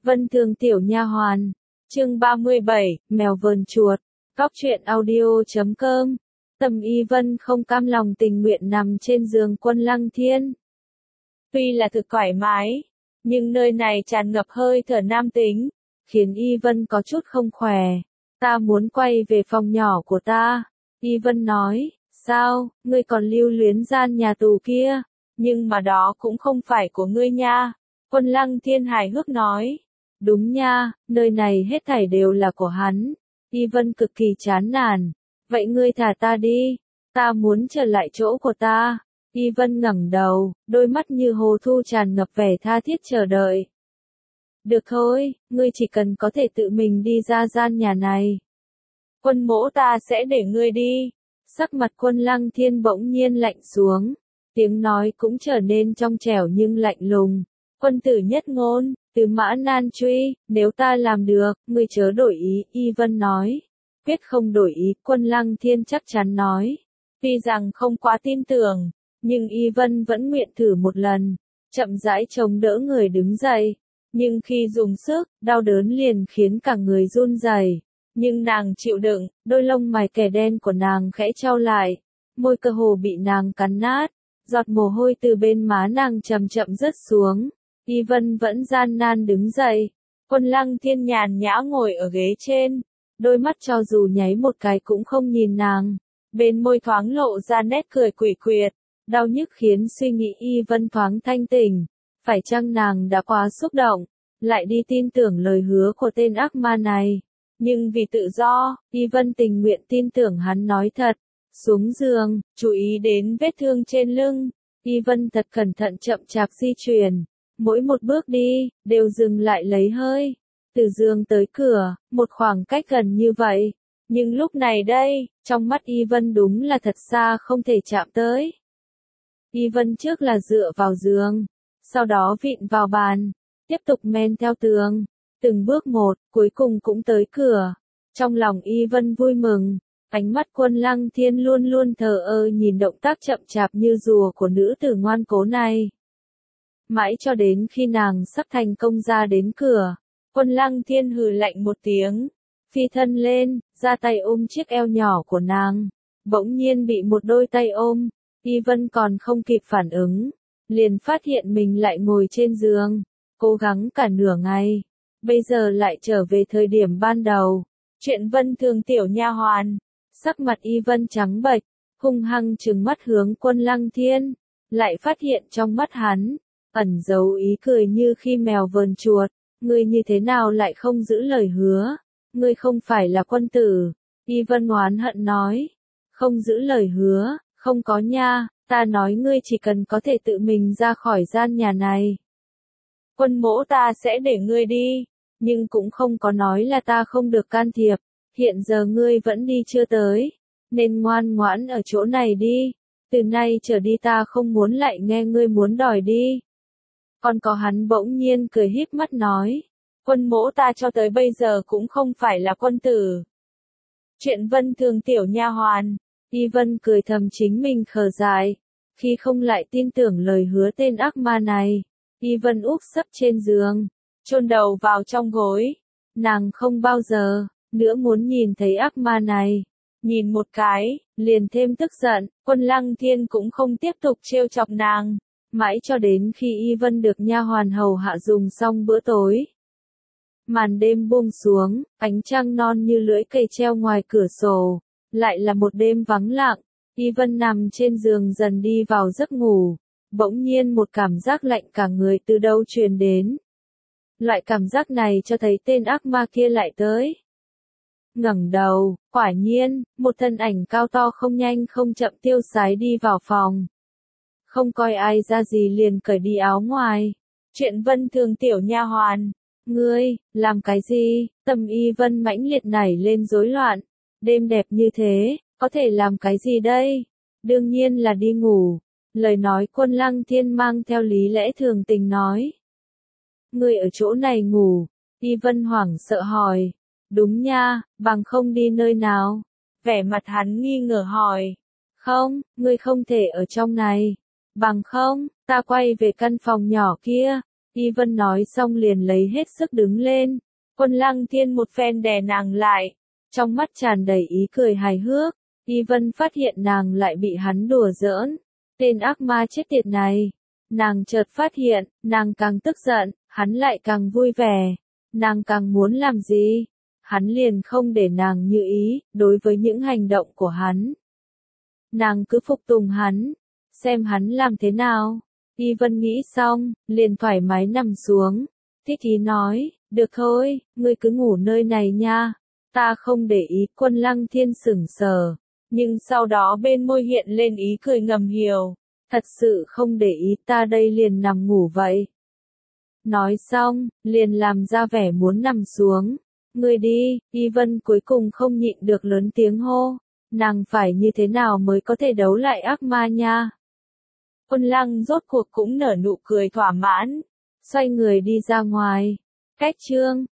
Vân Thường tiểu nha hoàn. Chương 37, mèo vờn chuột. Cóc truyện audio.com. Tầm Y Vân không cam lòng tình nguyện nằm trên giường Quân Lăng Thiên. Tuy là thực thoải mái, nhưng nơi này tràn ngập hơi thở nam tính, khiến Y Vân có chút không khỏe. Ta muốn quay về phòng nhỏ của ta. Y Vân nói, sao, ngươi còn lưu luyến gian nhà tù kia, nhưng mà đó cũng không phải của ngươi nha. Quân Lăng Thiên hài hước nói, đúng nha, nơi này hết thảy đều là của hắn. Y Vân cực kỳ chán nản, vậy ngươi thả ta đi, ta muốn trở lại chỗ của ta. Y Vân ngẩng đầu, đôi mắt như hồ thu tràn ngập vẻ tha thiết chờ đợi. Được thôi, ngươi chỉ cần có thể tự mình đi ra gian nhà này. Quân mỗ ta sẽ để ngươi đi. Sắc mặt Quân Lăng Thiên bỗng nhiên lạnh xuống, tiếng nói cũng trở nên trong trẻo nhưng lạnh lùng. Quân tử nhất ngôn, từ mã nan truy, nếu ta làm được, ngươi chớ đổi ý, Y Vân nói. Quyết không đổi ý, Quân Lăng Thiên chắc chắn nói. Tuy rằng không quá tin tưởng, nhưng Y Vân vẫn nguyện thử một lần, chậm rãi chống đỡ người đứng dậy. Nhưng khi dùng sức, đau đớn liền khiến cả người run rẩy. Nhưng nàng chịu đựng, đôi lông mày kẻ đen của nàng khẽ trao lại, môi cơ hồ bị nàng cắn nát, giọt mồ hôi từ bên má nàng chậm chậm rớt xuống. Y Vân vẫn gian nan đứng dậy. Quân Lăng Thiên nhàn nhã ngồi ở ghế trên, đôi mắt cho dù nháy một cái cũng không nhìn nàng, bên môi thoáng lộ ra nét cười quỷ quyệt, đau nhức khiến suy nghĩ Y Vân thoáng thanh tỉnh. Phải chăng nàng đã quá xúc động, lại đi tin tưởng lời hứa của tên ác ma này? Nhưng vì tự do, Y Vân tình nguyện tin tưởng hắn nói thật. Xuống giường, chú ý đến vết thương trên lưng, Y Vân thật cẩn thận chậm chạp di chuyển. Mỗi một bước đi, đều dừng lại lấy hơi. Từ giường tới cửa, một khoảng cách gần như vậy. Nhưng lúc này đây, trong mắt Y Vân đúng là thật xa không thể chạm tới. Y Vân trước là dựa vào giường, sau đó vịn vào bàn, tiếp tục men theo tường. Từng bước một, cuối cùng cũng tới cửa. Trong lòng Y Vân vui mừng, ánh mắt Quân Lăng Thiên luôn luôn thờ ơ nhìn động tác chậm chạp như rùa của nữ tử ngoan cố này. Mãi cho đến khi nàng sắp thành công ra đến cửa, Quân Lăng Thiên hừ lạnh một tiếng, phi thân lên, ra tay ôm chiếc eo nhỏ của nàng. Bỗng nhiên bị một đôi tay ôm, Y Vân còn không kịp phản ứng, liền phát hiện mình lại ngồi trên giường, cố gắng cả nửa ngày, bây giờ lại trở về thời điểm ban đầu. Chuyện Vân Thường tiểu nha hoàn, sắc mặt Y Vân trắng bệch, hung hăng trừng mắt hướng Quân Lăng Thiên, lại phát hiện trong mắt hắn ẩn giấu ý cười như khi mèo vờn chuột. Ngươi như thế nào lại không giữ lời hứa? Ngươi không phải là quân tử. Y Vân oán hận nói. Không giữ lời hứa, không có nha, ta nói ngươi chỉ cần có thể tự mình ra khỏi gian nhà này. Quân mỗ ta sẽ để ngươi đi, nhưng cũng không có nói là ta không được can thiệp. Hiện giờ ngươi vẫn đi chưa tới, nên ngoan ngoãn ở chỗ này đi. Từ nay trở đi ta không muốn lại nghe ngươi muốn đòi đi. Còn có hắn bỗng nhiên cười híp mắt nói, quân mỗ ta cho tới bây giờ cũng không phải là quân tử. Chuyện Vân Thường tiểu nha hoàn, Y Vân cười thầm chính mình khờ dại, khi không lại tin tưởng lời hứa tên ác ma này. Y Vân úp sấp trên giường, chôn đầu vào trong gối, nàng không bao giờ nữa muốn nhìn thấy ác ma này. Nhìn một cái, liền thêm tức giận, Quân Lăng Thiên cũng không tiếp tục trêu chọc nàng. Mãi cho đến khi Y Vân được nha hoàn hầu hạ dùng xong bữa tối. Màn đêm buông xuống, ánh trăng non như lưỡi cây treo ngoài cửa sổ. Lại là một đêm vắng lặng, Y Vân nằm trên giường dần đi vào giấc ngủ. Bỗng nhiên một cảm giác lạnh cả người từ đâu truyền đến. Loại cảm giác này cho thấy tên ác ma kia lại tới. Ngẩng đầu, quả nhiên, một thân ảnh cao to không nhanh không chậm tiêu sái đi vào phòng. Không coi ai ra gì liền cởi đi áo ngoài. Chuyện Vân Thường tiểu nha hoàn. Ngươi, làm cái gì? Tâm Y Vân mãnh liệt nảy lên rối loạn. Đêm đẹp như thế, có thể làm cái gì đây? Đương nhiên là đi ngủ. Lời nói Quân Lăng Thiên mang theo lý lẽ thường tình nói. Ngươi ở chỗ này ngủ. Y Vân hoảng sợ hỏi. Đúng nha, bằng không đi nơi nào? Vẻ mặt hắn nghi ngờ hỏi. Không, ngươi không thể ở trong này. Bằng không, ta quay về căn phòng nhỏ kia. Y Vân nói xong liền lấy hết sức đứng lên. Quân Lăng Thiên một phen đè nàng lại, trong mắt tràn đầy ý cười hài hước. Y Vân phát hiện nàng lại bị hắn đùa giỡn. Tên ác ma chết tiệt này. Nàng chợt phát hiện, nàng càng tức giận, hắn lại càng vui vẻ. Nàng càng muốn làm gì, hắn liền không để nàng như ý, đối với những hành động của hắn. Nàng cứ phục tùng hắn, xem hắn làm thế nào. Y Vân nghĩ xong, liền thoải mái nằm xuống. Thích ý nói, được thôi, ngươi cứ ngủ nơi này nha. Ta không để ý. Quân Lăng Thiên sững sờ, nhưng sau đó bên môi hiện lên ý cười ngầm hiểu. Thật sự không để ý, ta đây liền nằm ngủ vậy. Nói xong, liền làm ra vẻ muốn nằm xuống. Ngươi đi. Y Vân cuối cùng không nhịn được lớn tiếng hô. Nàng phải như thế nào mới có thể đấu lại ác ma nha? Quân Lăng rốt cuộc cũng nở nụ cười thỏa mãn, xoay người đi ra ngoài. Cách chương